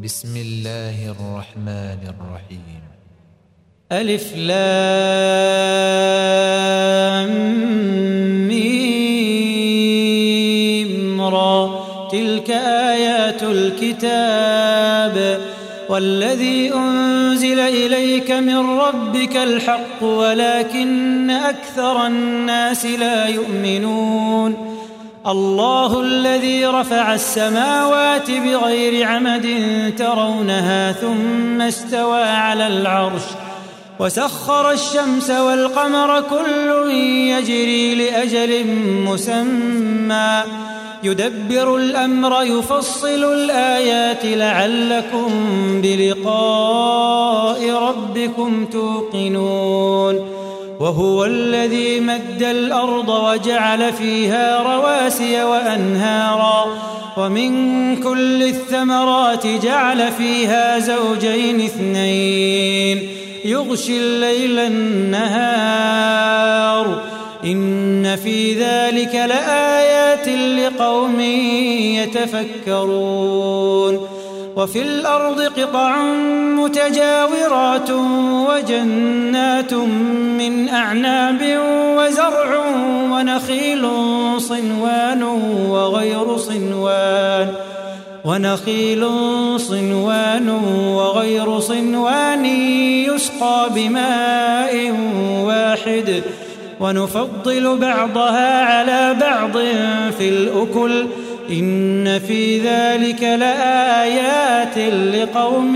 بسم الله الرحمن الرحيم. ألف لام ميم را، تلك آيات الكتاب والذي أنزل إليك من ربك الحق ولكن أكثر الناس لا يؤمنون. الله الذي رفع السماوات بغير عمد ترونها ثم استوى على العرش وسخر الشمس والقمر كل يجري لأجل مسمى يدبر الأمر يفصل الآيات لعلكم بلقاء ربكم توقنون. وهو الذي مد الأرض وجعل فيها رواسي وأنهارا ومن كل الثمرات جعل فيها زوجين اثنين يغشي الليل النهار إن في ذلك لآيات لقوم يتفكرون. وفي الأرض قطع متجاورات وجنات من أعناب وزرع ونخيل صنوان وغير صنوان يسقى بماء واحد ونفضل بعضها على بعض في الأكل إن في ذلك لآيات لقوم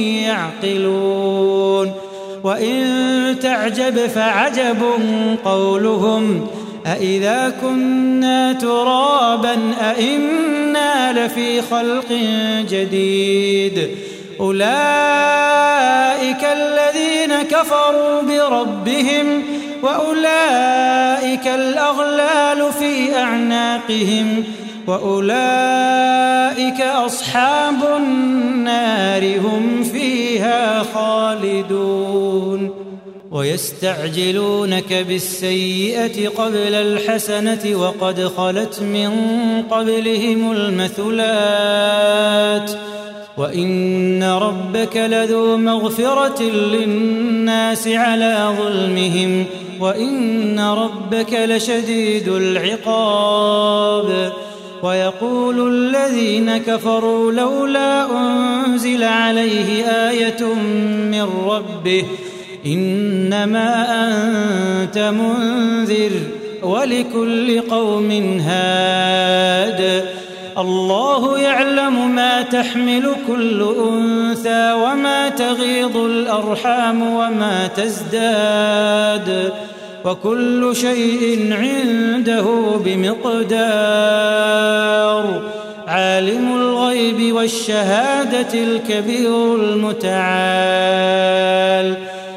يعقلون. وإن تعجب فعجب قولهم أإذا كنا ترابا أإنا لفي خلق جديد أولئك الذين كفروا بربهم وأولئك الأغلال في أعناقهم وأولئك أصحاب النار هم فيها خالدون. ويستعجلونك بالسيئة قبل الحسنة وقد خلت من قبلهم المثلات وإن ربك لذو مغفرة للناس على ظلمهم وإن ربك لشديد العقاب. ويقول الذين كفروا لولا أنزل عليه آية من ربه إنما أنت منذر ولكل قوم هاد. الله يعلم ما تحمل كل أنثى وما تغيض الأرحام وما تزداد وكل شيء عنده بمقدار. عالم الغيب والشهادة الكبير المتعال.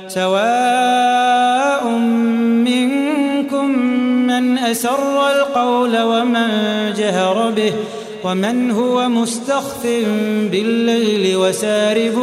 سواء منكم من أسر القول ومن جهر به ومن هو مستخف بالليل وسارب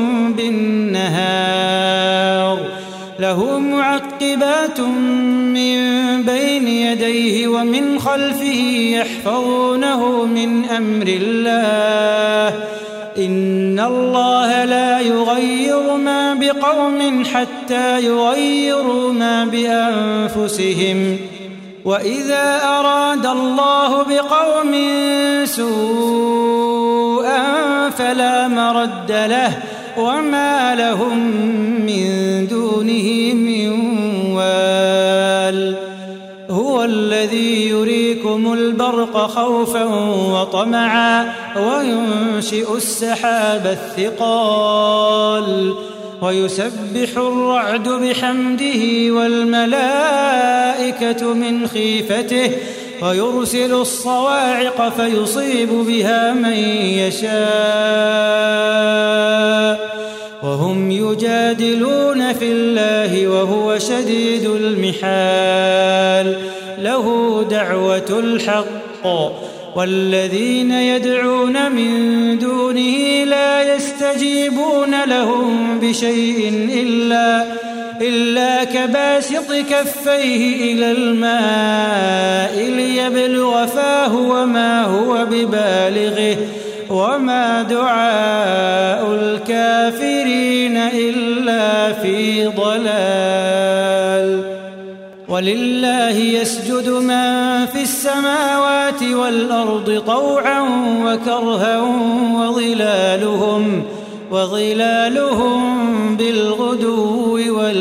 بالنهار له معقبات من بين يديه ومن خلفه يحفظونه من أمر الله إن الله لا يغير ما بقوم حتى يغيروا ما بأنفسهم وإذا أراد الله بقوم سوءا فلا مرد له وما لهم من دونه من وال. هو الذي يريكم البرق خوفا وطمعا وينشئ السحاب الثقال ويسبح الرعد بحمده والملائكة من خيفته ويرسل الصواعق فيصيب بها من يشاء وهم يجادلون في الله وهو شديد المحال. له دعوة الحق والذين يدعون من دونه لا يستجيبون لهم بشيء إلا كباسط كفيه إلى الماء ليبلغ فاه وما هو ببالغه وما دعاء ولله يسجد من في السماوات والأرض طوعا وكرها وظلالهم بالغدو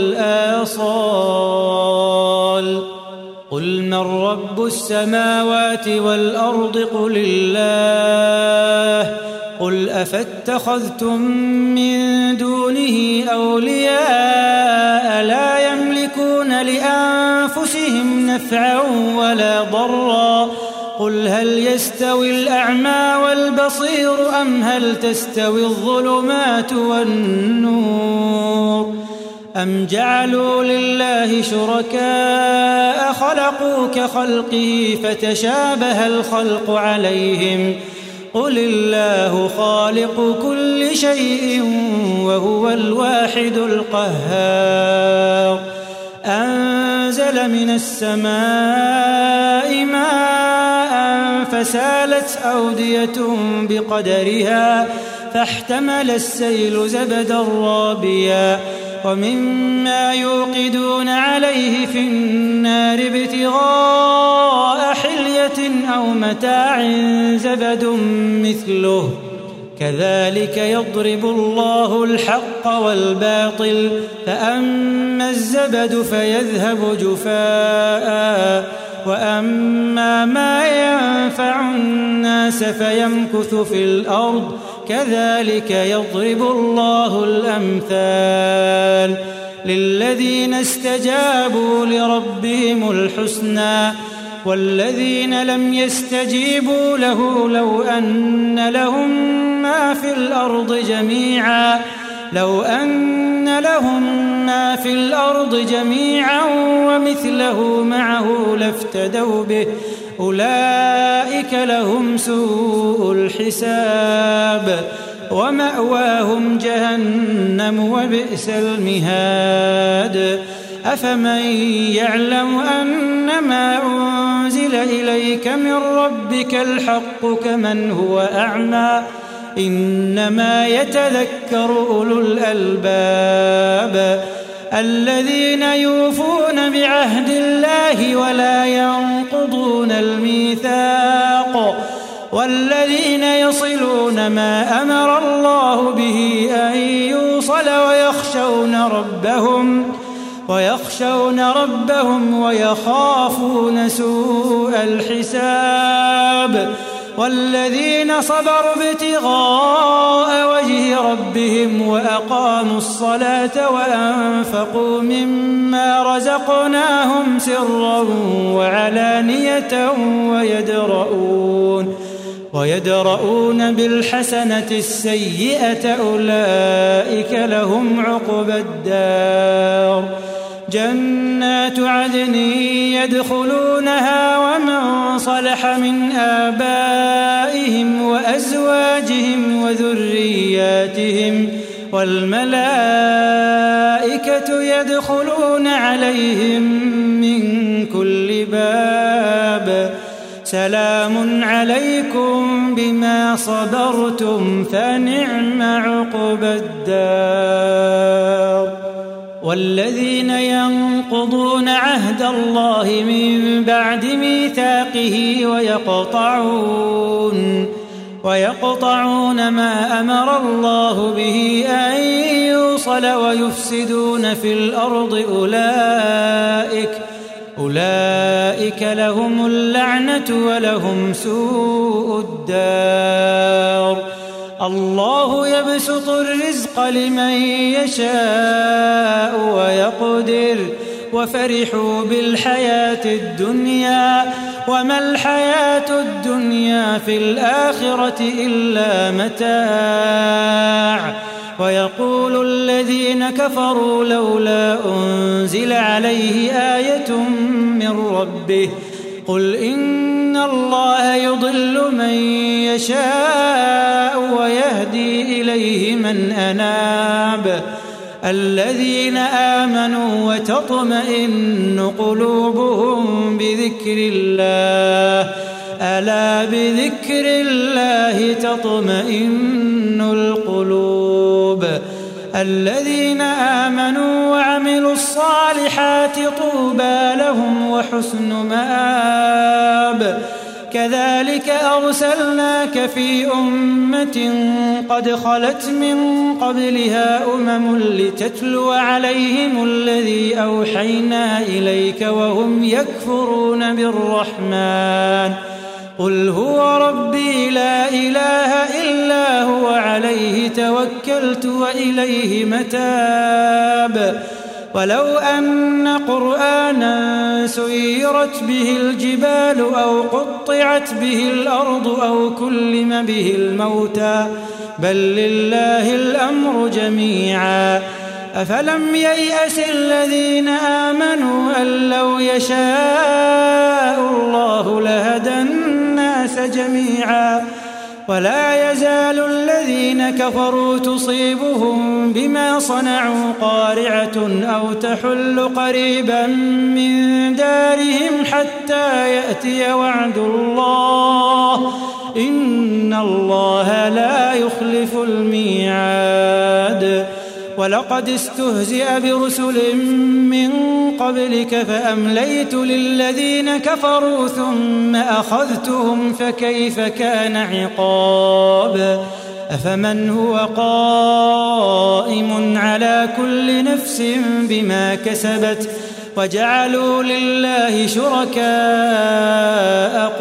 والآصال قل من رب السماوات والأرض قل الله قل أفاتخذتم من دونه أولياء لا يملكون لأنفسهم نفعا ولا ضرا قل هل يستوي الأعمى والبصير أم هل تستوي الظلمات والنور أم جعلوا لله شركاء خلقوا كخلقه فتشابه الخلق عليهم قل الله خالق كل شيء وهو الواحد القهار أنزل من السماء ماء فسالت أودية بقدرها فاحتمل السيل زبدا رابيا ومما يوقدون عليه في النار ابتغاء حلية أو متاع زبد مثله كذلك يضرب الله الحق والباطل فأما الزبد فيذهب جفاء وأما ما ينفع الناس فيمكث في الأرض كذلك يضرب الله الأمثال للذين استجابوا لربهم الحسنى والذين لم يستجيبوا له لو أن لهم ما في الأرض جميعا ومثله معه لافتدوا به أولئك لهم سوء الحساب ومأواهم جهنم وبئس المهاد أفمن يعلم أنما أنزل إليك من ربك الحق كمن هو أعمى إنما يتذكر أولو الألباب الذين يوفون بعهد الله ولا ينقضون الميثاق والذين يصلون ما أمر الله به أن يوصل ويخشون ربهم ويخافون سوء الحساب والذين صبروا ابتغاء وجه ربهم وأقاموا الصلاة وأنفقوا مما رزقناهم سرا وعلانية ويدرؤون بالحسنة السيئة أولئك لهم عقبى الدار جنات عدن يدخلونها ومن صلح من آبائهم وأزواجهم وذرياتهم والملائكة يدخلون عليهم من كل باب سلام عليكم بما صبرتم فنعم عقبى الدار والذين ينقضون عهد الله من بعد ميثاقه ويقطعون ما أمر الله به أن يوصل ويفسدون في الأرض أولئك لهم اللعنة ولهم سوء الدار الله يبسط الرزق لمن يشاء ويقدر وفرحوا بالحياة الدنيا وما الحياة الدنيا في الآخرة إلا متاع ويقول الذين كفروا لولا أنزل عليه آية من ربه قل إن الله يضل من يشاء ويهدي إليه من أناب الذين آمنوا وتطمئن قلوبهم بذكر الله ألا بذكر الله تطمئن القلوب الذين آمنوا وعملوا الصالحات الصالحات طوبى لهم وحسن مآب كذلك أرسلناك في أمة قد خلت من قبلها لتتلو عليهم الذي أوحينا إليك وهم يكفرون بالرحمن قل هو ربي لا إله إلا هو عليه توكلت وإليه متاب ولو أن قرآنا سيرت به الجبال أو قطعت به الأرض أو كلم به الموتى بل لله الأمر جميعا أفلم ييأس الذين آمنوا أن لو يشاء الله لهدى الناس جميعا ولا يزال الذين كفروا تصيبهم بما صنعوا قارعة أو تحل قريبا من دارهم حتى يأتي وعد الله إن الله لا يخلف الميعاد ولقد استهزئ برسل من قبلك فأمليت للذين كفروا ثم أخذتهم فكيف كان عقاب أفمن هو قائم على كل نفس بما كسبت وجعلوا لله شركاء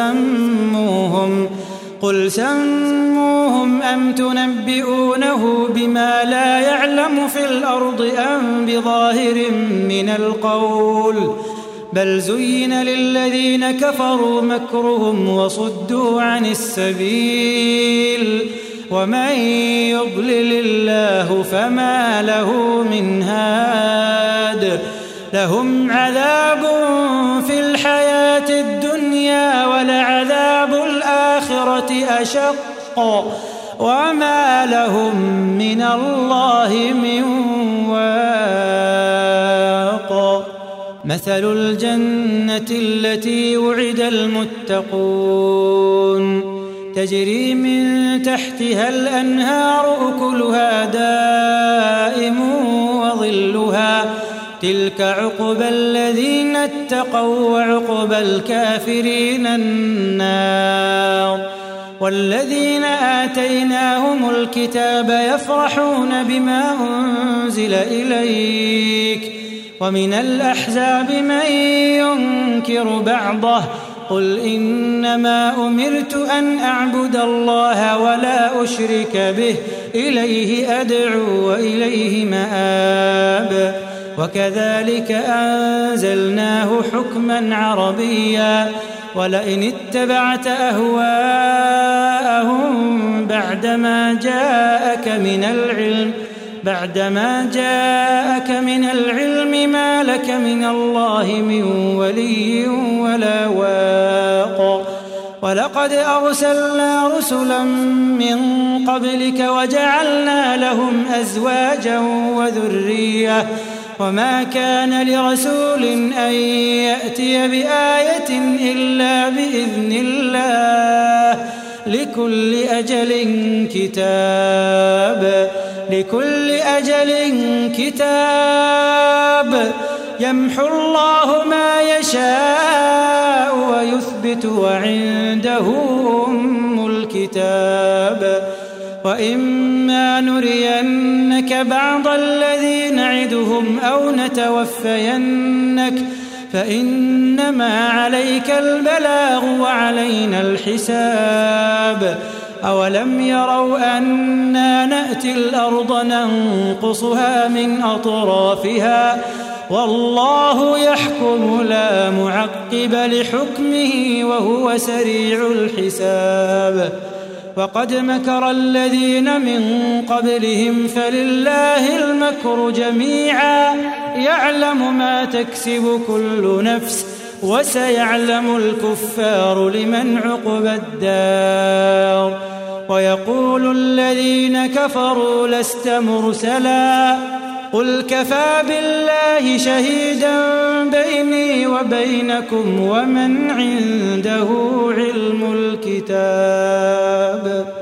قل سموهم أم تنبئونه بما لا يعلم في الأرض أم بظاهر من القول بل زين للذين كفروا مكرهم وصدوا عن السبيل ومن يضلل الله فما له من هاد لهم عذاب في الحياة الدنيا ولعذاب الآخرة أشق وما لهم من الله من واق مثل الجنة التي وعد المتقون تجري من تحتها الأنهار أكلها دائم وظلها تلك عقبى الذين اتقوا وعقبى الكافرين النار والذين آتيناهم الكتاب يفرحون بما أنزل إليك ومن الأحزاب من ينكر بعضه قل إنما أمرت أن أعبد الله ولا أشرك به إليه أدعو وإليه مآب وكذلك أنزلناه حكما عربيا ولئن اتبعت أهواءهم بعدما جاءك من العلم ما لك من الله من ولي ولا واق ولقد أرسلنا رسلا من قبلك وجعلنا لهم أزواجا وذرية وما كان لرسول أن يأتي بآية إلا بإذن الله لكل أجل كتاب يمحو الله ما يشاء ويثبت وعنده أم الكتاب وإما نرينك بعض الذي نعدهم أو نتوفينك فإنما عليك البلاغ وعلينا الحساب أولم يروا أنا نأتي الأرض ننقصها من أطرافها والله يحكم لا معقب لحكمه وهو سريع الحساب وقد مكر الذين من قبلهم فلله المكر جميعا يعلم ما تكسب كل نفس وسيعلم الكفار لمن عقبى الدار ويقول الذين كفروا لست مرسلا قل كفى بالله شهيدا بيني وبينكم ومن عنده علم الكتاب